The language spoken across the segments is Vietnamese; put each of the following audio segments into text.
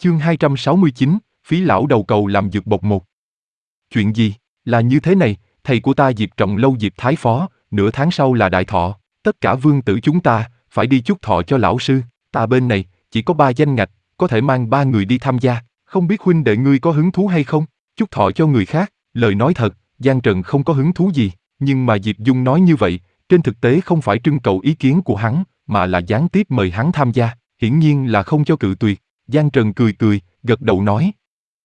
Chương 269, phí lão đầu cầu làm dược bột một. Chuyện gì? Là như thế này, thầy của ta Diệp Trọng Lâu Diệp Thái Phó, nửa tháng sau là đại thọ, tất cả vương tử chúng ta phải đi chúc thọ cho lão sư. Ta bên này chỉ có 3 danh ngạch, có thể mang 3 người đi tham gia, không biết huynh đệ ngươi có hứng thú hay không? Chúc thọ cho người khác, lời nói thật, Giang Trần không có hứng thú gì, nhưng mà Diệp Dung nói như vậy, trên thực tế không phải trưng cầu ý kiến của hắn, mà là gián tiếp mời hắn tham gia, hiển nhiên là không cho cự tuyệt. Giang Trần cười cười, gật đầu nói.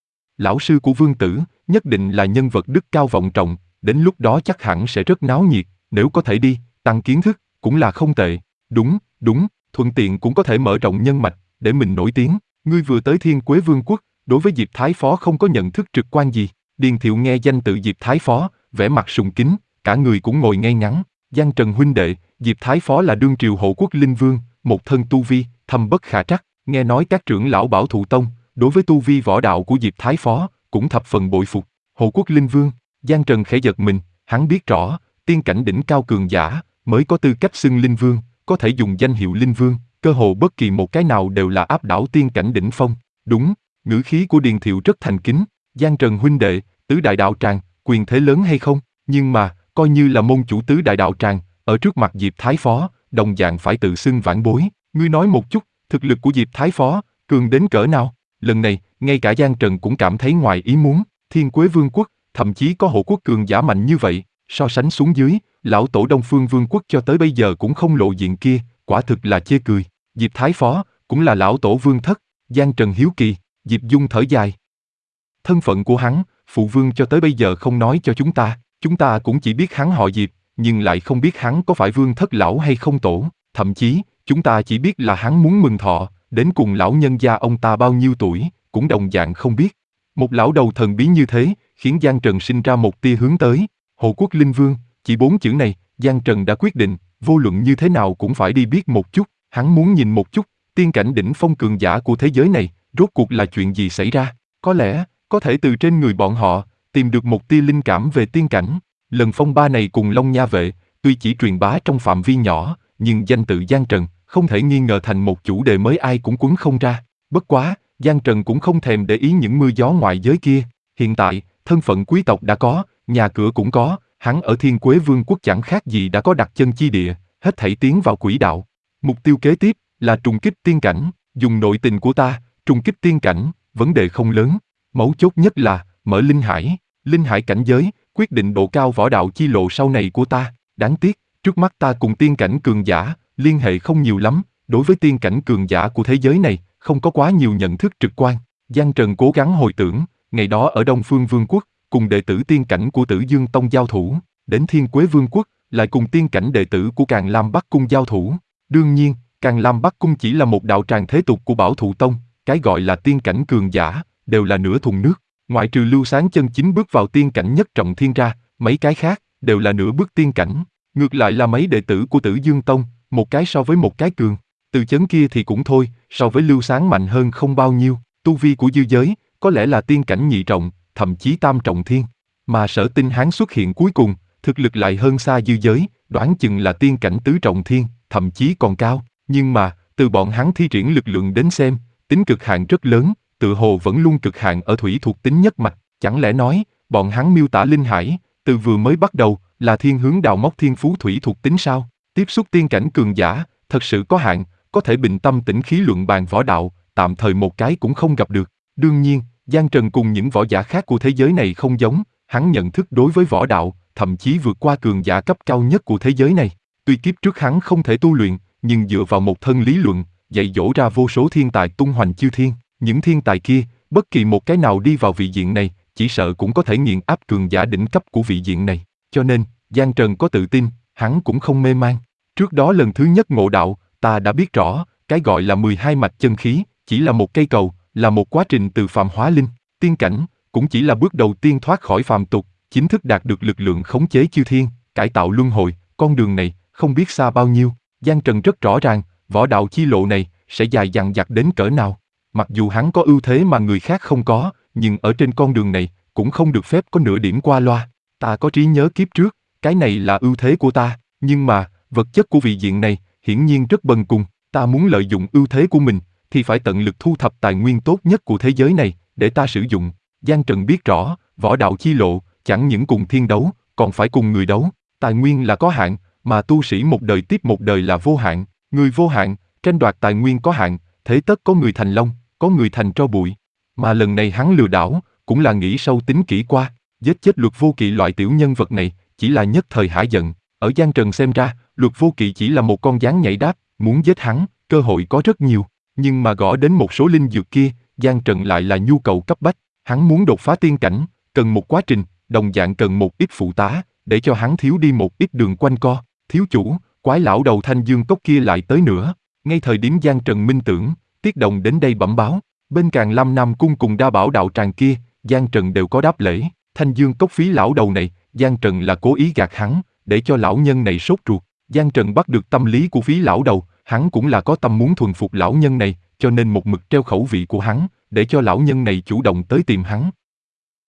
Lão sư của vương tử, nhất định là nhân vật đức cao vọng trọng, đến lúc đó chắc hẳn sẽ rất náo nhiệt, nếu có thể đi, tăng kiến thức, cũng là không tệ. Đúng, thuận tiện cũng có thể mở rộng nhân mạch, để mình nổi tiếng. Ngươi vừa tới Thiên Quế Vương quốc, đối với Diệp Thái Phó không có nhận thức trực quan gì. Điền Thiệu nghe danh tự Diệp Thái Phó, vẻ mặt sùng kính, cả người cũng ngồi ngay ngắn. Giang Trần huynh đệ, Diệp Thái Phó là đương triều hộ quốc linh vương, một thân tu vi, thâm bất khả trắc. Nghe nói các trưởng lão Bảo Thụ Tông, đối với tu vi võ đạo của Diệp Thái Phó, cũng thập phần bội phục. Hộ quốc linh vương, Giang Trần khẽ giật mình, hắn biết rõ, tiên cảnh đỉnh cao cường giả, mới có tư cách xưng linh vương, có thể dùng danh hiệu linh vương, cơ hồ bất kỳ một cái nào đều là áp đảo tiên cảnh đỉnh phong. Đúng, ngữ khí của Điền Thiệu rất thành kính, Giang Trần huynh đệ, tứ đại đạo tràng, quyền thế lớn hay không, nhưng mà, coi như là môn chủ tứ đại đạo tràng, ở trước mặt Diệp Thái Phó, đồng dạng phải tự xưng vãn bối. Ngươi nói một chút, thực lực của Diệp Thái Phó, cường đến cỡ nào? Lần này, ngay cả Giang Trần cũng cảm thấy ngoài ý muốn, Thiên Quế Vương quốc, thậm chí có hộ quốc cường giả mạnh như vậy, so sánh xuống dưới, lão tổ Đông Phương Vương quốc cho tới bây giờ cũng không lộ diện kia, quả thực là chê cười. Diệp Thái Phó, cũng là lão tổ vương thất, Giang Trần hiếu kỳ, Diệp Dung thở dài. Thân phận của hắn, phụ vương cho tới bây giờ không nói cho chúng ta cũng chỉ biết hắn họ Diệp, nhưng lại không biết hắn có phải vương thất lão hay không tổ, thậm chí, chúng ta chỉ biết là hắn muốn mừng thọ, đến cùng lão nhân gia ông ta bao nhiêu tuổi, cũng đồng dạng không biết. Một lão đầu thần bí như thế, khiến Giang Trần sinh ra một tia hướng tới. Hộ quốc linh vương, chỉ 4 chữ này, Giang Trần đã quyết định, vô luận như thế nào cũng phải đi biết một chút, hắn muốn nhìn một chút, tiên cảnh đỉnh phong cường giả của thế giới này, rốt cuộc là chuyện gì xảy ra, có lẽ, có thể từ trên người bọn họ, tìm được một tia linh cảm về tiên cảnh. Lần phong ba này cùng Long Nha Vệ, tuy chỉ truyền bá trong phạm vi nhỏ, nhưng danh tự Giang Trần, không thể nghi ngờ thành một chủ đề mới ai cũng quấn không ra. Bất quá, Giang Trần cũng không thèm để ý những mưa gió ngoại giới kia. Hiện tại, thân phận quý tộc đã có, nhà cửa cũng có, hắn ở Thiên Quế Vương quốc chẳng khác gì đã có đặt chân chi địa, hết thảy tiến vào quỹ đạo. Mục tiêu kế tiếp là trùng kích tiên cảnh, dùng nội tình của ta, trùng kích tiên cảnh, vấn đề không lớn. Mấu chốt nhất là, mở linh hải cảnh giới, quyết định độ cao võ đạo chi lộ sau này của ta. Đáng tiếc, trước mắt ta cùng tiên cảnh cường giả, liên hệ không nhiều lắm, đối với tiên cảnh cường giả của thế giới này, không có quá nhiều nhận thức trực quan. Giang Trần cố gắng hồi tưởng, ngày đó ở Đông Phương Vương quốc, cùng đệ tử tiên cảnh của Tử Dương Tông giao thủ, đến Thiên Quế Vương quốc, lại cùng tiên cảnh đệ tử của Càn Lam Bắc Cung giao thủ. Đương nhiên, Càn Lam Bắc Cung chỉ là một đạo tràng thế tục của Bảo Thụ Tông, cái gọi là tiên cảnh cường giả, đều là nửa thùng nước. Ngoại trừ Lưu Sáng chân chính bước vào tiên cảnh nhất trọng thiên ra, mấy cái khác, đều là nửa bước tiên cảnh. Ngược lại là mấy đệ tử của Tử Dương Tông, một cái so với một cái cường. Từ chấn kia thì cũng thôi, so với Lưu Sáng mạnh hơn không bao nhiêu. Tu vi của dư giới, có lẽ là tiên cảnh nhị trọng, thậm chí tam trọng thiên. Mà Sở Tinh Hán xuất hiện cuối cùng, thực lực lại hơn xa dư giới, đoán chừng là tiên cảnh tứ trọng thiên, thậm chí còn cao. Nhưng mà, từ bọn hắn thi triển lực lượng đến xem, tính cực hạn rất lớn, tựa hồ vẫn luôn cực hạn ở thủy thuộc tính nhất mạch. Chẳng lẽ nói, bọn hắn miêu tả linh hải, từ vừa mới bắt đầu, là thiên hướng đào móc thiên phú thủy thuộc tính sao? Tiếp xúc tiên cảnh cường giả, thật sự có hạn, có thể bình tâm tĩnh khí luận bàn võ đạo, tạm thời một cái cũng không gặp được. Đương nhiên, Giang Trần cùng những võ giả khác của thế giới này không giống, hắn nhận thức đối với võ đạo, thậm chí vượt qua cường giả cấp cao nhất của thế giới này. Tuy kiếp trước hắn không thể tu luyện, nhưng dựa vào một thân lý luận, dạy dỗ ra vô số thiên tài tung hoành chư thiên. Những thiên tài kia, bất kỳ một cái nào đi vào vị diện này, chỉ sợ cũng có thể nghiền áp cường giả đỉnh cấp của vị diện này. Cho nên, Giang Trần có tự tin, hắn cũng không mê man. Trước đó lần thứ nhất ngộ đạo, ta đã biết rõ, cái gọi là 12 mạch chân khí, chỉ là một cây cầu, là một quá trình từ phàm hóa linh. Tiên cảnh, cũng chỉ là bước đầu tiên thoát khỏi phàm tục, chính thức đạt được lực lượng khống chế chư thiên, cải tạo luân hồi. Con đường này, không biết xa bao nhiêu. Giang Trần rất rõ ràng, võ đạo chi lộ này, sẽ dài dằng dặc đến cỡ nào. Mặc dù hắn có ưu thế mà người khác không có, nhưng ở trên con đường này, cũng không được phép có nửa điểm qua loa. Ta có trí nhớ kiếp trước, cái này là ưu thế của ta, nhưng mà, vật chất của vị diện này, hiển nhiên rất bần cùng. Ta muốn lợi dụng ưu thế của mình, thì phải tận lực thu thập tài nguyên tốt nhất của thế giới này, để ta sử dụng. Giang Trần biết rõ, võ đạo chi lộ, chẳng những cùng thiên đấu, còn phải cùng người đấu. Tài nguyên là có hạn, mà tu sĩ một đời tiếp một đời là vô hạn. Người vô hạn, tranh đoạt tài nguyên có hạn, thế tất có người thành long, có người thành tro bụi. Mà lần này hắn lừa đảo, cũng là nghĩ sâu tính kỹ qua, giết chết Luật Vô Kỵ loại tiểu nhân vật này, chỉ là nhất thời hả giận. Ở Giang Trần xem ra, Luật Vô Kỵ chỉ là một con gián nhảy đáp, muốn giết hắn, cơ hội có rất nhiều. Nhưng mà gõ đến một số linh dược kia, Giang Trần lại là nhu cầu cấp bách. Hắn muốn đột phá tiên cảnh, cần một quá trình, đồng dạng cần một ít phụ tá, để cho hắn thiếu đi một ít đường quanh co. Thiếu chủ, quái lão đầu Thanh Dương Cốc kia lại tới nữa. Ngay thời điểm Giang Trần minh tưởng, Tiết Đồng đến đây bẩm báo. Bên Càn Lam Nam Cung cùng Đa Bảo đạo tràng kia, Giang Trần đều có đáp lễ. Thanh Dương Cốc phí lão đầu này, Giang Trần là cố ý gạt hắn, để cho lão nhân này sốt ruột. Giang Trần bắt được tâm lý của phí lão đầu, hắn cũng là có tâm muốn thuần phục lão nhân này, cho nên một mực treo khẩu vị của hắn, để cho lão nhân này chủ động tới tìm hắn.